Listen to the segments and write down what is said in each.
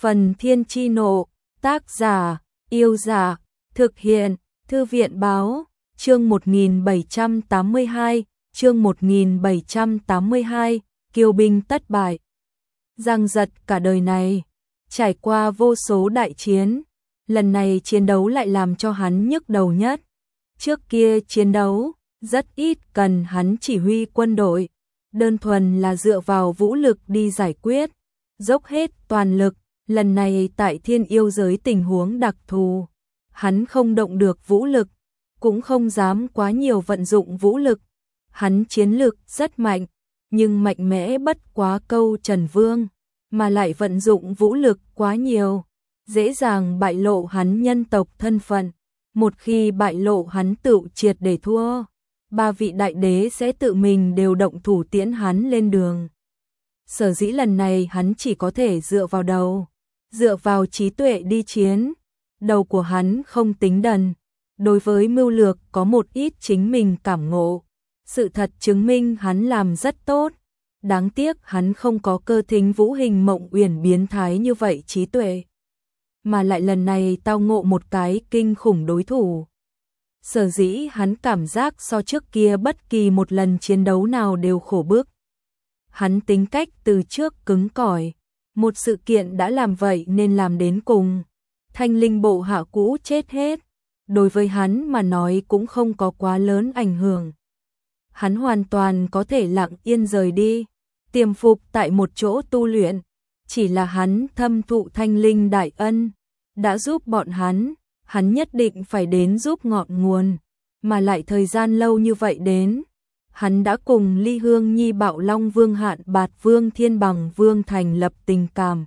Phần Thiên Chi Nộ, tác giả, Yêu Dạ, thực hiện, Thư viện Báo, chương 1782, chương 1782, kiêu binh tất bại. Giang Giật cả đời này, trải qua vô số đại chiến, lần này chiến đấu lại làm cho hắn nhức đầu nhất. Trước kia chiến đấu, rất ít cần hắn chỉ huy quân đội, đơn thuần là dựa vào vũ lực đi giải quyết, dốc hết toàn lực. Lần này tại Thiên Yêu giới tình huống đặc thù, hắn không động được vũ lực, cũng không dám quá nhiều vận dụng vũ lực. Hắn chiến lực rất mạnh, nhưng mạnh mẽ bất quá câu Trần Vương, mà lại vận dụng vũ lực quá nhiều, dễ dàng bại lộ hắn nhân tộc thân phận. Một khi bại lộ hắn tự triệt để thua, ba vị đại đế sẽ tự mình đều động thủ tiễn hắn lên đường. Sở dĩ lần này hắn chỉ có thể dựa vào trí tuệ đi chiến. Đầu của hắn không tính đần, đối với mưu lược có một ít chính mình cảm ngộ. Sự thật chứng minh hắn làm rất tốt, đáng tiếc hắn không có Cơ Thính Vũ Hình Mộng Uyển biến thái như vậy trí tuệ, mà lại lần này tao ngộ một cái kinh khủng đối thủ. Sở dĩ hắn cảm giác so trước kia bất kỳ một lần chiến đấu nào đều khổ bức. Hắn tính cách từ trước cứng cỏi, một sự kiện đã làm vậy nên làm đến cùng. Thanh linh bộ hạ cũ chết hết, đối với hắn mà nói cũng không có quá lớn ảnh hưởng. Hắn hoàn toàn có thể lặng yên rời đi, tiềm phục tại một chỗ tu luyện. Chỉ là hắn thâm thụ thanh linh đại ân, đã giúp bọn hắn nhất định phải đến giúp ngọn nguồn, mà lại thời gian lâu như vậy đến. Hắn đã cùng Ly Hương Nhi, Bạo Long Vương, Hạn Bạt Vương, Thiên Bằng Vương thành lập tình cảm.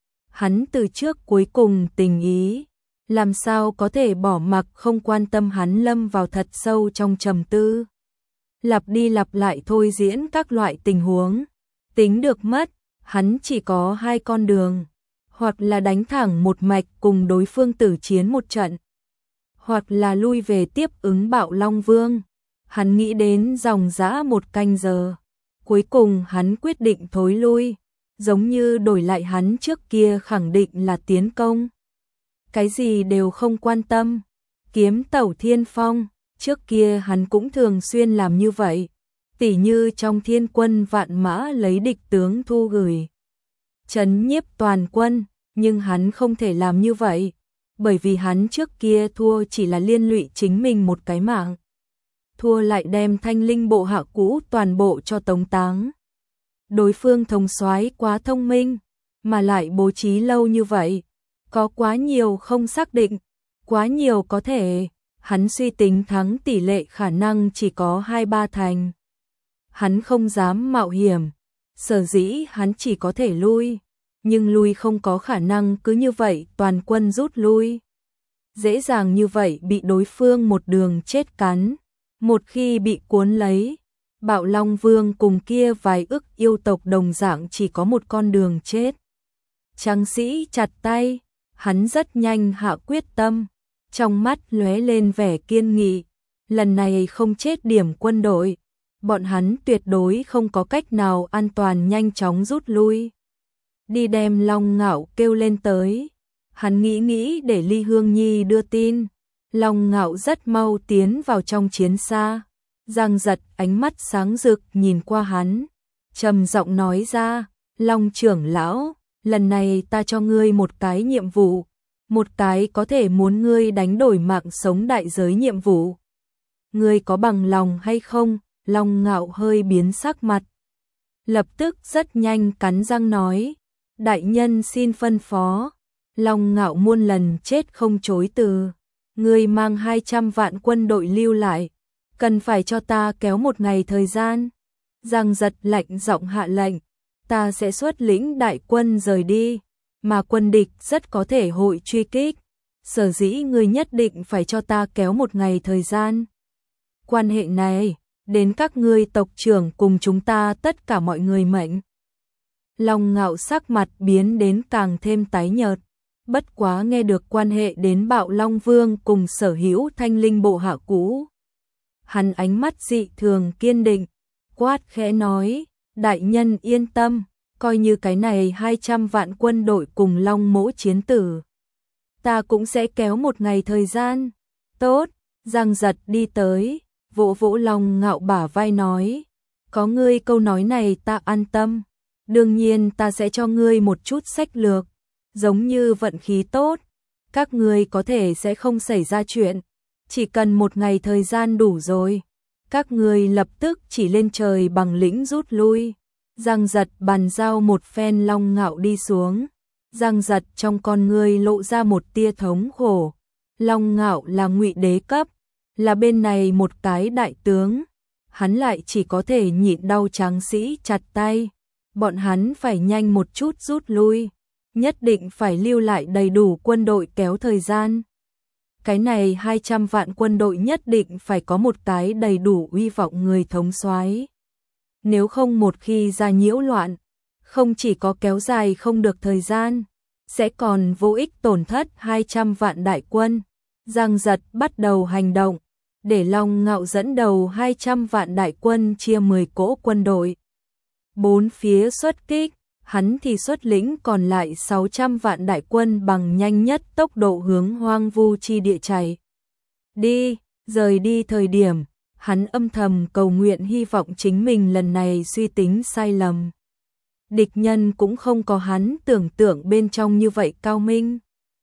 Hắn từ trước cuối cùng tình ý, làm sao có thể bỏ mặc không quan tâm. Hắn lâm vào thật sâu trong trầm tư, lặp đi lặp lại thôi diễn các loại tình huống. Tính được mất, hắn chỉ có hai con đường, hoặc là đánh thẳng một mạch cùng đối phương tử chiến một trận, hoặc là lui về tiếp ứng Bạo Long Vương. Hắn nghĩ đến dòng dã một canh giờ, cuối cùng hắn quyết định thối lui, giống như đổi lại hắn trước kia khẳng định là tiến công, cái gì đều không quan tâm, kiếm tẩu thiên phong. Trước kia hắn cũng thường xuyên làm như vậy, tỉ như trong Thiên Quân Vạn Mã lấy địch tướng thu gửi, trấn nhiếp toàn quân, nhưng hắn không thể làm như vậy, bởi vì hắn trước kia thua chỉ là liên lụy chính mình một cái mạng, thua lại đem thanh linh bộ hạ cũ toàn bộ cho tống táng. Đối phương thống soái quá thông minh, mà lại bố trí lâu như vậy, có quá nhiều không xác định, quá nhiều có thể. Hắn suy tính thắng tỷ lệ khả năng chỉ có 2-3 thành. Hắn không dám mạo hiểm, sở dĩ hắn chỉ có thể lui, nhưng lui không có khả năng cứ như vậy toàn quân rút lui. Dễ dàng như vậy bị đối phương một đường chết cắn. Một khi bị cuốn lấy, Bạo Long Vương cùng kia vài ức yêu tộc đồng dạng chỉ có một con đường chết. Tráng sĩ chặt tay, hắn rất nhanh hạ quyết tâm, trong mắt lóe lên vẻ kiên nghị. Lần này không chết điểm quân đội, bọn hắn tuyệt đối không có cách nào an toàn nhanh chóng rút lui. Đi đem Long Ngạo kêu lên tới. Hắn nghĩ để Ly Hương Nhi đưa tin. Long Ngạo rất mau tiến vào trong chiến xa. Giang Giật ánh mắt sáng rực nhìn qua hắn, trầm giọng nói ra: Long trưởng lão, lần này ta cho ngươi một cái nhiệm vụ, một cái có thể muốn ngươi đánh đổi mạng sống đại giới nhiệm vụ. Ngươi có bằng lòng hay không? Long Ngạo hơi biến sắc mặt, lập tức rất nhanh cắn răng nói: đại nhân xin phân phó. Long Ngạo muôn lần chết không chối từ. Ngươi mang 200 vạn quân đội lưu lại, cần phải cho ta kéo một ngày thời gian. Giang Giật lạnh giọng hạ lệnh: ta sẽ xuất lĩnh đại quân rời đi, mà quân địch rất có thể hội truy kích, sở dĩ ngươi nhất định phải cho ta kéo một ngày thời gian. Quan hệ này đến các ngươi tộc trưởng cùng chúng ta tất cả mọi người mệnh. Long Ngạo sắc mặt biến đến càng thêm tái nhợt, bất quá nghe được quan hệ đến Bạo Long Vương cùng sở hữu thanh linh bộ hạ cũ, hắn ánh mắt dị thường kiên định, quát khẽ nói: đại nhân yên tâm, coi như cái này 200 vạn quân đội cùng Long Mỗ chiến tử. Ta cũng sẽ kéo một ngày thời gian. Tốt, Giang Giật đi tới, vỗ vỗ Long Ngạo bả vai nói, có ngươi câu nói này ta an tâm. Đương nhiên ta sẽ cho ngươi một chút sách lược, giống như vận khí tốt, các ngươi có thể sẽ không xảy ra chuyện, chỉ cần một ngày thời gian đủ rồi. Các ngươi lập tức chỉ lên trời bằng lĩnh rút lui. Giang Giật bàn giao một phen Long Ngạo đi xuống. Giang Giật trong con ngươi lộ ra một tia thống khổ. Long Ngạo là Ngụy đế cấp, là bên này một cái đại tướng, hắn lại chỉ có thể nhịn đau tráng sĩ chặt tay. Bọn hắn phải nhanh một chút rút lui, nhất định phải lưu lại đầy đủ quân đội kéo thời gian. Cái này 200 vạn quân đội nhất định phải có một cái đầy đủ uy vọng người thống soái. Nếu không một khi ra nhiễu loạn, không chỉ có kéo dài không được thời gian, sẽ còn vô ích tổn thất 200 vạn đại quân. Giang Giật bắt đầu hành động, để Long Ngạo dẫn đầu 200 vạn đại quân chia 10 cỗ quân đội. Bốn phía xuất kích, hắn thì xuất lĩnh còn lại 600 vạn đại quân bằng nhanh nhất tốc độ hướng hoang vu chi địa chạy. Đi, rời đi thời điểm, hắn âm thầm cầu nguyện hy vọng chính mình lần này suy tính sai lầm. Địch nhân cũng không có hắn tưởng tượng bên trong như vậy cao minh.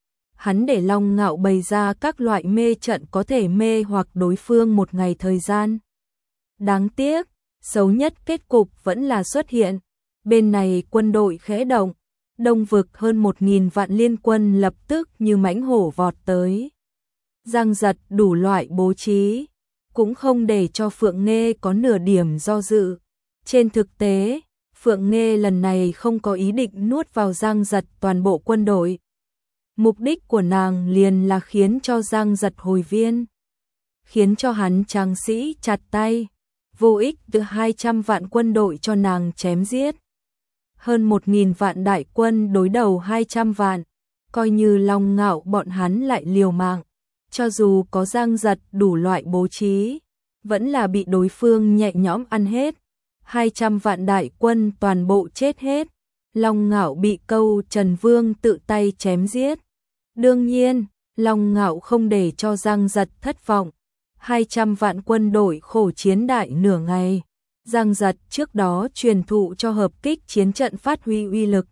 Hắn để Long Ngạo bày ra các loại mê trận có thể mê hoặc đối phương một ngày thời gian. Đáng tiếc, xấu nhất kết cục vẫn là xuất hiện. Bên này quân đội khẽ động, đông vực hơn 1.000 vạn liên quân lập tức như mãnh hổ vọt tới. Giang Giật đủ loại bố trí, cũng không để cho Phượng Nghê có nửa điểm do dự. Trên thực tế, Phượng Nghê lần này không có ý định nuốt vào Giang Giật toàn bộ quân đội. Mục đích của nàng liền là khiến cho Giang Giật hồi viên, khiến cho hắn tráng sĩ chặt tay, vô ích từ 200 vạn quân đội cho nàng chém giết. Hơn 1.000 vạn đại quân đối đầu 200 vạn, coi như Long Ngạo bọn hắn lại liều mạng, cho dù có Giang Giật đủ loại bố trí, vẫn là bị đối phương nhẹ nhõm ăn hết. 200 vạn đại quân toàn bộ chết hết, Long Ngạo bị câu Trần Vương tự tay chém giết. Đương nhiên, Long Ngạo không để cho Giang Giật thất vọng. 200 vạn quân đội khổ chiến đại nửa ngày. Giang Giật trước đó truyền thụ cho hợp kích chiến trận phát huy uy lực.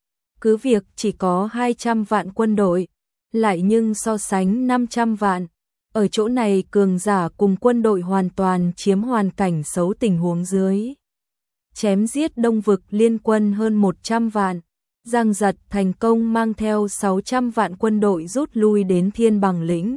Cứ việc chỉ có 200 vạn quân đội, lại nhưng so sánh 500 vạn. Ở chỗ này cường giả cùng quân đội hoàn toàn chiếm hoàn cảnh xấu tình huống dưới. Chém giết đông vực liên quân hơn 100 vạn. Giang Giật thành công mang theo 600 vạn quân đội rút lui đến Thiên Bằng lĩnh.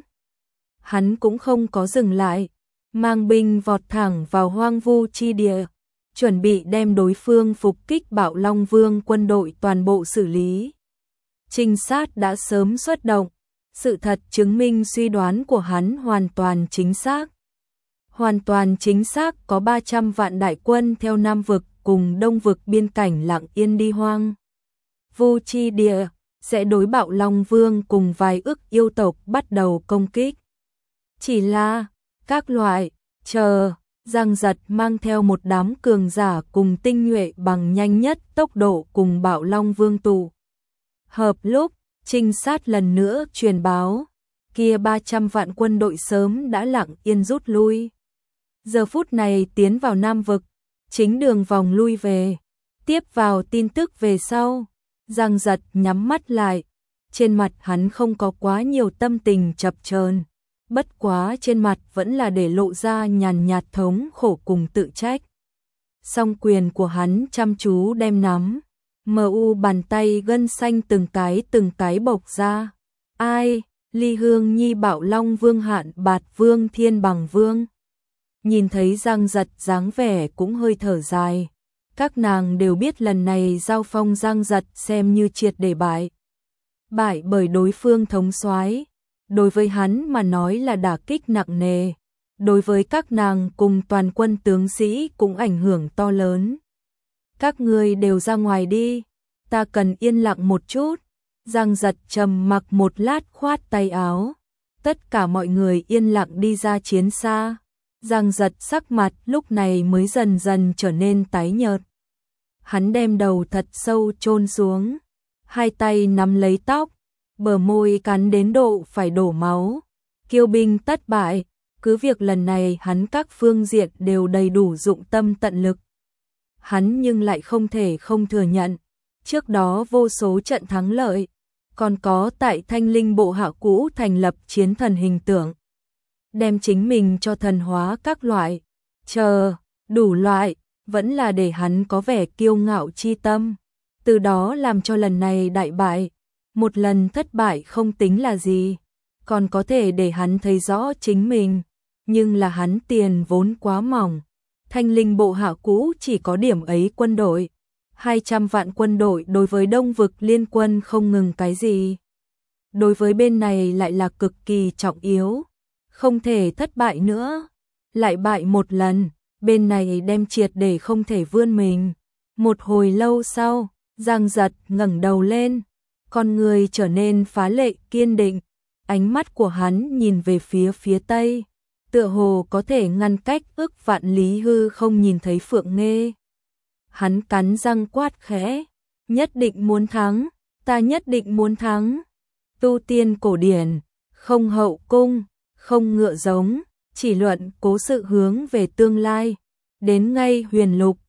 Hắn cũng không có dừng lại, mang binh vọt thẳng vào hoang vu chi địa, chuẩn bị đem đối phương phục kích Bạo Long Vương quân đội toàn bộ xử lý. Trinh sát đã sớm xuất động, sự thật chứng minh suy đoán của hắn hoàn toàn chính xác. Hoàn toàn chính xác có 300 vạn đại quân theo Nam vực cùng Đông vực biên cảnh lặng yên đi hoang vu chi địa, sẽ đối Bạo Long Vương cùng vài ức yêu tộc bắt đầu công kích. Chỉ là, các loại, Giang Giật mang theo một đám cường giả cùng tinh nhuệ bằng nhanh nhất tốc độ cùng Bạo Long Vương tụ hợp lúc, trinh sát lần nữa truyền báo, kia 300 vạn quân đội sớm đã lặng yên rút lui. Giờ phút này tiến vào Nam vực, chính đường vòng lui về, tiếp vào tin tức về sau. Giang Giật nhắm mắt lại, trên mặt hắn không có quá nhiều tâm tình chập chờn, bất quá trên mặt vẫn là để lộ ra nhàn nhạt thống khổ cùng tự trách. Song quyền của hắn chăm chú đem nắm, mu bàn tay gân xanh từng cái bộc ra. Ai, Ly Hương Nhi, Bạo Long Vương, Hạn Bạt Vương, Thiên Bằng Vương. Nhìn thấy Giang Giật dáng vẻ cũng hơi thở dài. Các nàng đều biết lần này giao phong Giang Giật xem như triệt để bại. Bại bởi đối phương thống soái, đối với hắn mà nói là đả kích nặng nề, đối với các nàng cùng toàn quân tướng sĩ cũng ảnh hưởng to lớn. Các ngươi đều ra ngoài đi, ta cần yên lặng một chút. Giang Giật trầm mặc một lát khoát tay áo. Tất cả mọi người yên lặng đi ra chiến xa. Giang Giật sắc mặt lúc này mới dần dần trở nên tái nhợt. Hắn đem đầu thật sâu chôn xuống, hai tay nắm lấy tóc, bờ môi cắn đến độ phải đổ máu. Kiêu binh tất bại, cứ việc lần này hắn các phương diện đều đầy đủ dụng tâm tận lực. Hắn nhưng lại không thể không thừa nhận, trước đó vô số trận thắng lợi, còn có tại Thanh Linh bộ hạ cũ thành lập chiến thần hình tượng, đem chính mình cho thần hóa các loại, đủ loại, vẫn là để hắn có vẻ kiêu ngạo chi tâm, từ đó làm cho lần này đại bại, một lần thất bại không tính là gì, còn có thể để hắn thấy rõ chính mình, nhưng là hắn tiền vốn quá mỏng. Thanh Linh bộ hạ cũ chỉ có điểm ấy quân đội, 200 vạn quân đội đối với Đông vực liên quân không ngừng cái gì. Đối với bên này lại là cực kỳ trọng yếu, không thể thất bại nữa, lại bại một lần, bên này đem triệt để không thể vươn mình. Một hồi lâu sau, Giang Giật ngẩng đầu lên, con người trở nên phá lệ kiên định, ánh mắt của hắn nhìn về phía tây, tựa hồ có thể ngăn cách ức vạn lý hư không nhìn thấy Phượng Nghê. Hắn cắn răng quát khẽ, nhất định muốn thắng, ta nhất định muốn thắng. Tu tiên cổ điển, không hậu cung, không ngựa giống, chỉ luận cố sự hướng về tương lai, đến ngay huyền lục,